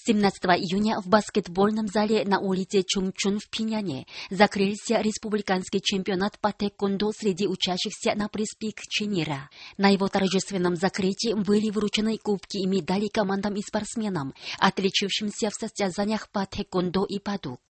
17 июня в баскетбольном зале на улице Чунчун в Пиняне закрылся республиканский чемпионат по тэквондо среди учащихся на пресс-пикче мира. На его торжественном закрытии были вручены кубки и медали командам и спортсменам, отличившимся в состязаниях по тэквондо и падук.